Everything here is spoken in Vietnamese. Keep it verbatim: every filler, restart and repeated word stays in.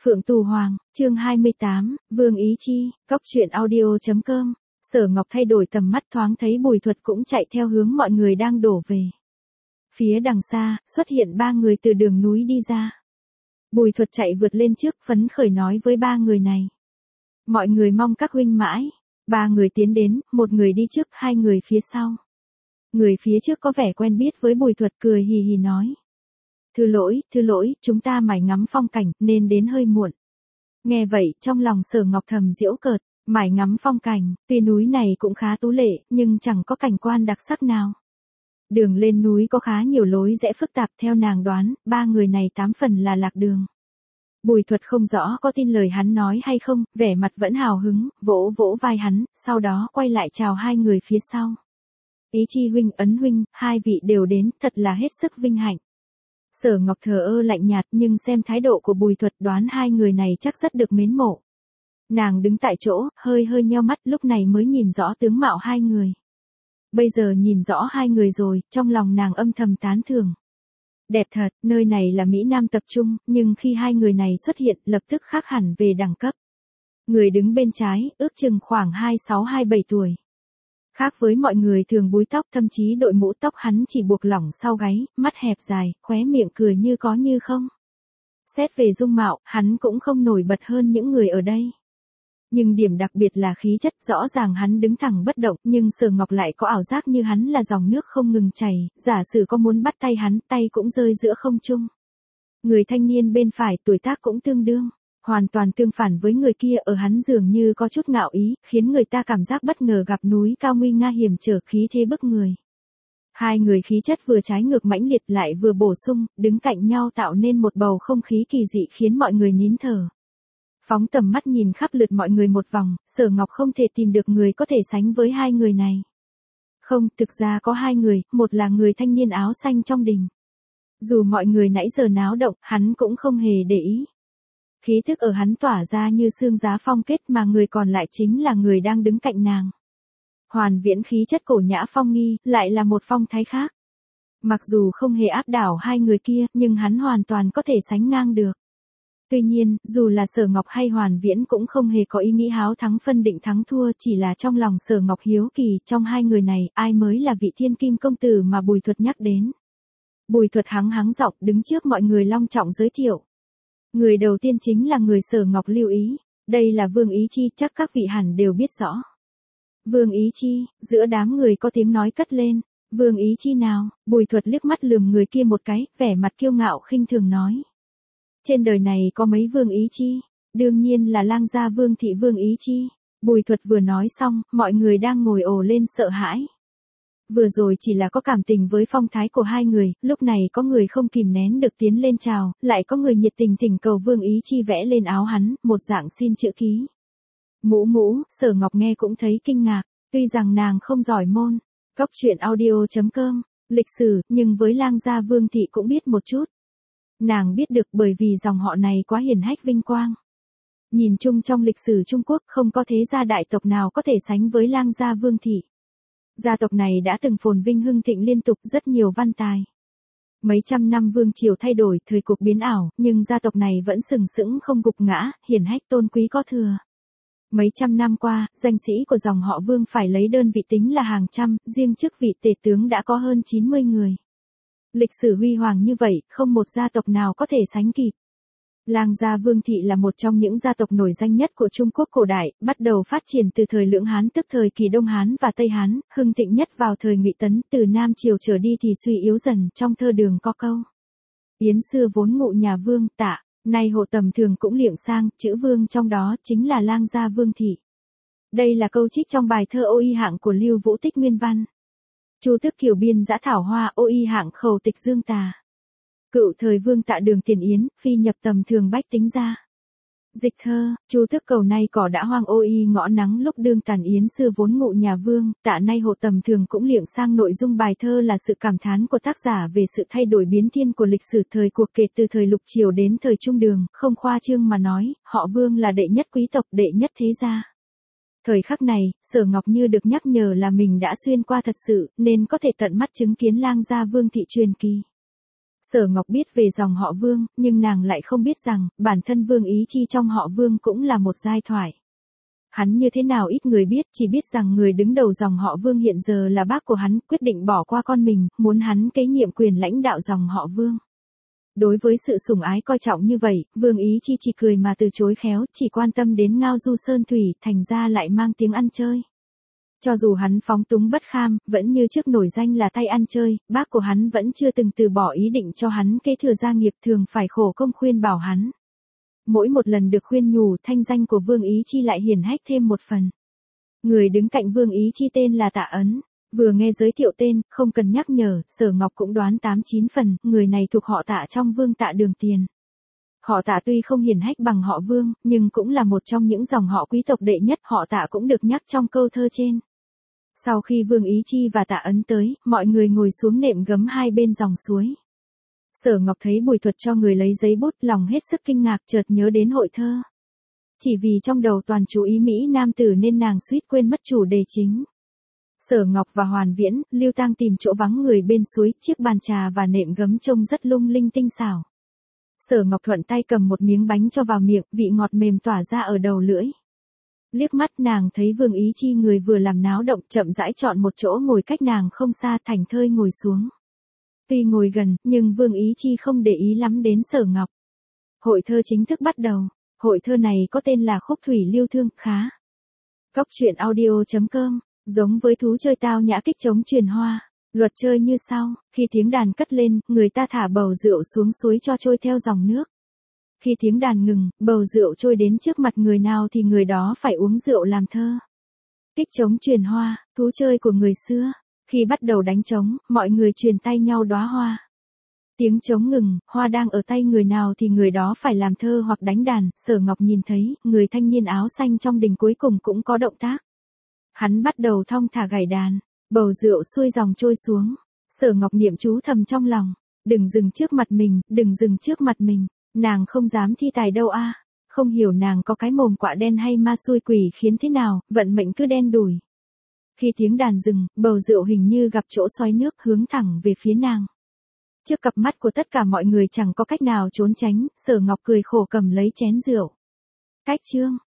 Phượng Tù Hoàng, chương hai mươi tám, Vương Ý Chi, cóc truyện audio.com. Sở Ngọc thay đổi tầm mắt thoáng thấy Bùi Thuật cũng chạy theo hướng mọi người đang đổ về. Phía đằng xa, xuất hiện ba người từ đường núi đi ra. Bùi Thuật chạy vượt lên trước phấn khởi nói với ba người này. Mọi người mong các huynh mãi. Ba người tiến đến, một người đi trước, hai người phía sau. Người phía trước có vẻ quen biết với Bùi Thuật cười hì hì nói. Thưa lỗi, thưa lỗi, chúng ta mải ngắm phong cảnh, nên đến hơi muộn. Nghe vậy, trong lòng Sở Ngọc thầm giễu cợt, mải ngắm phong cảnh, tuy núi này cũng khá tú lệ, nhưng chẳng có cảnh quan đặc sắc nào. Đường lên núi có khá nhiều lối rẽ phức tạp, theo nàng đoán, ba người này tám phần là lạc đường. Bùi Thuật không rõ có tin lời hắn nói hay không, vẻ mặt vẫn hào hứng, vỗ vỗ vai hắn, sau đó quay lại chào hai người phía sau. Ý Chi huynh, Ấn huynh, hai vị đều đến, thật là hết sức vinh hạnh. Sở Ngọc thờ ơ lạnh nhạt, nhưng xem thái độ của Bùi Thuật đoán hai người này chắc rất được mến mộ. Nàng đứng tại chỗ, hơi hơi nheo mắt, lúc này mới nhìn rõ tướng mạo hai người. Bây giờ nhìn rõ hai người rồi, trong lòng nàng âm thầm tán thưởng. Đẹp thật, nơi này là Mỹ Nam tập trung, nhưng khi hai người này xuất hiện, lập tức khác hẳn về đẳng cấp. Người đứng bên trái, ước chừng khoảng hai mươi sáu hai mươi bảy tuổi. Khác với mọi người thường búi tóc, thậm chí đội mũ tóc hắn chỉ buộc lỏng sau gáy, mắt hẹp dài, khóe miệng cười như có như không. Xét về dung mạo, hắn cũng không nổi bật hơn những người ở đây. Nhưng điểm đặc biệt là khí chất, rõ ràng hắn đứng thẳng bất động, nhưng Sở Ngọc lại có ảo giác như hắn là dòng nước không ngừng chảy, giả sử có muốn bắt tay hắn, tay cũng rơi giữa không trung. Người thanh niên bên phải tuổi tác cũng tương đương. Hoàn toàn tương phản với người kia, ở hắn dường như có chút ngạo ý, khiến người ta cảm giác bất ngờ gặp núi cao nguy nga hiểm trở, khí thế bức người. Hai người khí chất vừa trái ngược mãnh liệt lại vừa bổ sung, đứng cạnh nhau tạo nên một bầu không khí kỳ dị khiến mọi người nín thở. Phóng tầm mắt nhìn khắp lượt mọi người một vòng, Sở Ngọc không thể tìm được người có thể sánh với hai người này. Không, thực ra có hai người, một là người thanh niên áo xanh trong đình. Dù mọi người nãy giờ náo động, hắn cũng không hề để ý. Khí thức ở hắn tỏa ra như sương giá phong kết, mà người còn lại chính là người đang đứng cạnh nàng. Hoàn Viễn khí chất cổ nhã phong nghi, lại là một phong thái khác. Mặc dù không hề áp đảo hai người kia, nhưng hắn hoàn toàn có thể sánh ngang được. Tuy nhiên, dù là Sở Ngọc hay Hoàn Viễn cũng không hề có ý nghĩ háo thắng phân định thắng thua, chỉ là trong lòng Sở Ngọc hiếu kỳ, trong hai người này, ai mới là vị thiên kim công tử mà Bùi Thuật nhắc đến. Bùi Thuật hắng hắng giọng đứng trước mọi người long trọng giới thiệu. Người đầu tiên chính là người Sở Ngọc lưu ý, đây là Vương Ý Chi, chắc các vị hẳn đều biết rõ. Vương Ý Chi, giữa đám người có tiếng nói cất lên, Vương Ý Chi nào? Bùi Thuật liếc mắt lườm người kia một cái, vẻ mặt kiêu ngạo khinh thường nói. Trên đời này có mấy Vương Ý Chi, đương nhiên là lang gia Vương thị Vương Ý Chi. Bùi Thuật vừa nói xong, mọi người đang ngồi ồ lên sợ hãi. Vừa rồi chỉ là có cảm tình với phong thái của hai người, lúc này có người không kìm nén được tiến lên chào, lại có người nhiệt tình thỉnh cầu Vương Ý Chi vẽ lên áo hắn, một dạng xin chữ ký. Mũ mũ, Sở Ngọc nghe cũng thấy kinh ngạc, tuy rằng nàng không giỏi môn, cóc truyện audio.com, lịch sử, nhưng với lang gia Vương thị cũng biết một chút. Nàng biết được bởi vì dòng họ này quá hiển hách vinh quang. Nhìn chung trong lịch sử Trung Quốc không có thế gia đại tộc nào có thể sánh với lang gia Vương thị. Gia tộc này đã từng phồn vinh hưng thịnh liên tục, rất nhiều văn tài. Mấy trăm năm vương triều thay đổi, thời cuộc biến ảo, nhưng gia tộc này vẫn sừng sững không gục ngã, hiển hách tôn quý có thừa. Mấy trăm năm qua, danh sĩ của dòng họ Vương phải lấy đơn vị tính là hàng trăm, riêng chức vị tể tướng đã có hơn chín mươi người. Lịch sử huy hoàng như vậy, không một gia tộc nào có thể sánh kịp. Lang gia Vương thị là một trong những gia tộc nổi danh nhất của Trung Quốc cổ đại, bắt đầu phát triển từ thời Lưỡng Hán tức thời kỳ Đông Hán và Tây Hán, hưng thịnh nhất vào thời Ngụy Tấn, từ Nam Triều trở đi thì suy yếu dần, trong thơ Đường có câu. Yến xưa vốn ngụ nhà Vương, tạ, nay hộ tầm thường cũng liệng sang, chữ Vương trong đó chính là lang gia Vương thị. Đây là câu trích trong bài thơ Ô Y Hạng của Lưu Vũ Tích nguyên văn. Chu Tước Kiều biên dã thảo hoa, Ô Y Hạng khẩu tịch dương tà. Cựu thời Vương tạ Đường Tiền Yến, phi nhập tầm thường bách tính ra. Dịch thơ, Chu Tước cầu nay cỏ đã hoang ô y ngõ nắng lúc đương tàn Yến xưa vốn ngụ nhà Vương, tạ nay hộ tầm thường cũng liệng sang. Nội dung bài thơ là sự cảm thán của tác giả về sự thay đổi biến thiên của lịch sử thời cuộc kể từ thời Lục Triều đến thời Trung Đường, không khoa trương mà nói, họ Vương là đệ nhất quý tộc, đệ nhất thế gia. Thời khắc này, Sở Ngọc như được nhắc nhở là mình đã xuyên qua thật sự, nên có thể tận mắt chứng kiến lang gia Vương thị truyền kỳ. Sở Ngọc biết về dòng họ Vương, nhưng nàng lại không biết rằng, bản thân Vương Ý Chi trong họ Vương cũng là một giai thoại. Hắn như thế nào ít người biết, chỉ biết rằng người đứng đầu dòng họ Vương hiện giờ là bác của hắn, quyết định bỏ qua con mình, muốn hắn kế nhiệm quyền lãnh đạo dòng họ Vương. Đối với sự sủng ái coi trọng như vậy, Vương Ý Chi chỉ cười mà từ chối khéo, chỉ quan tâm đến ngao du sơn thủy, thành ra lại mang tiếng ăn chơi. Cho dù hắn phóng túng bất kham, vẫn như trước nổi danh là tay ăn chơi, bác của hắn vẫn chưa từng từ bỏ ý định cho hắn kế thừa gia nghiệp, thường phải khổ công khuyên bảo hắn. Mỗi một lần được khuyên nhủ, thanh danh của Vương Ý Chi lại hiển hách thêm một phần. Người đứng cạnh Vương Ý Chi tên là Tạ Ấn. Vừa nghe giới thiệu tên, không cần nhắc nhở, Sở Ngọc cũng đoán tám chín phần, người này thuộc họ Tạ trong Vương Tạ Đường Tiền. Họ Tạ tuy không hiển hách bằng họ Vương, nhưng cũng là một trong những dòng họ quý tộc đệ nhất, họ Tạ cũng được nhắc trong câu thơ trên. Sau khi Vương Ý Chi và Tạ Ấn tới, mọi người ngồi xuống nệm gấm hai bên dòng suối. Sở Ngọc thấy Bùi Thuật cho người lấy giấy bút, lòng hết sức kinh ngạc, chợt nhớ đến hội thơ. Chỉ vì trong đầu toàn chú ý Mỹ nam tử nên nàng suýt quên mất chủ đề chính. Sở Ngọc và Hoàn Viễn, Lưu Tang tìm chỗ vắng người bên suối, chiếc bàn trà và nệm gấm trông rất lung linh tinh xảo. Sở Ngọc thuận tay cầm một miếng bánh cho vào miệng, vị ngọt mềm tỏa ra ở đầu lưỡi. Liếc mắt nàng thấy Vương Ý Chi người vừa làm náo động, chậm rãi chọn một chỗ ngồi cách nàng không xa, thảnh thơi ngồi xuống. Tuy ngồi gần, nhưng Vương Ý Chi không để ý lắm đến Sở Ngọc. Hội thơ chính thức bắt đầu. Hội thơ này có tên là Khúc Thủy Lưu Thương, khá. Cóc truyện audio chấm com. Giống với thú chơi tao nhã kích chống truyền hoa. Luật chơi như sau, khi tiếng đàn cất lên, người ta thả bầu rượu xuống suối cho trôi theo dòng nước. Khi tiếng đàn ngừng, bầu rượu trôi đến trước mặt người nào thì người đó phải uống rượu làm thơ. Kích trống truyền hoa, thú chơi của người xưa. Khi bắt đầu đánh trống, mọi người truyền tay nhau đóa hoa. Tiếng trống ngừng, hoa đang ở tay người nào thì người đó phải làm thơ hoặc đánh đàn. Sở Ngọc nhìn thấy, người thanh niên áo xanh trong đình cuối cùng cũng có động tác. Hắn bắt đầu thong thả gảy đàn, bầu rượu xuôi dòng trôi xuống. Sở Ngọc niệm chú thầm trong lòng, đừng dừng trước mặt mình, đừng dừng trước mặt mình. Nàng không dám thi tài đâu a, không hiểu nàng có cái mồm quạ đen hay ma xui quỷ khiến thế nào, vận mệnh cứ đen đủi. Khi tiếng đàn dừng, bầu rượu hình như gặp chỗ xoáy nước hướng thẳng về phía nàng. Trước cặp mắt của tất cả mọi người chẳng có cách nào trốn tránh, Sở Ngọc cười khổ cầm lấy chén rượu. Cách chương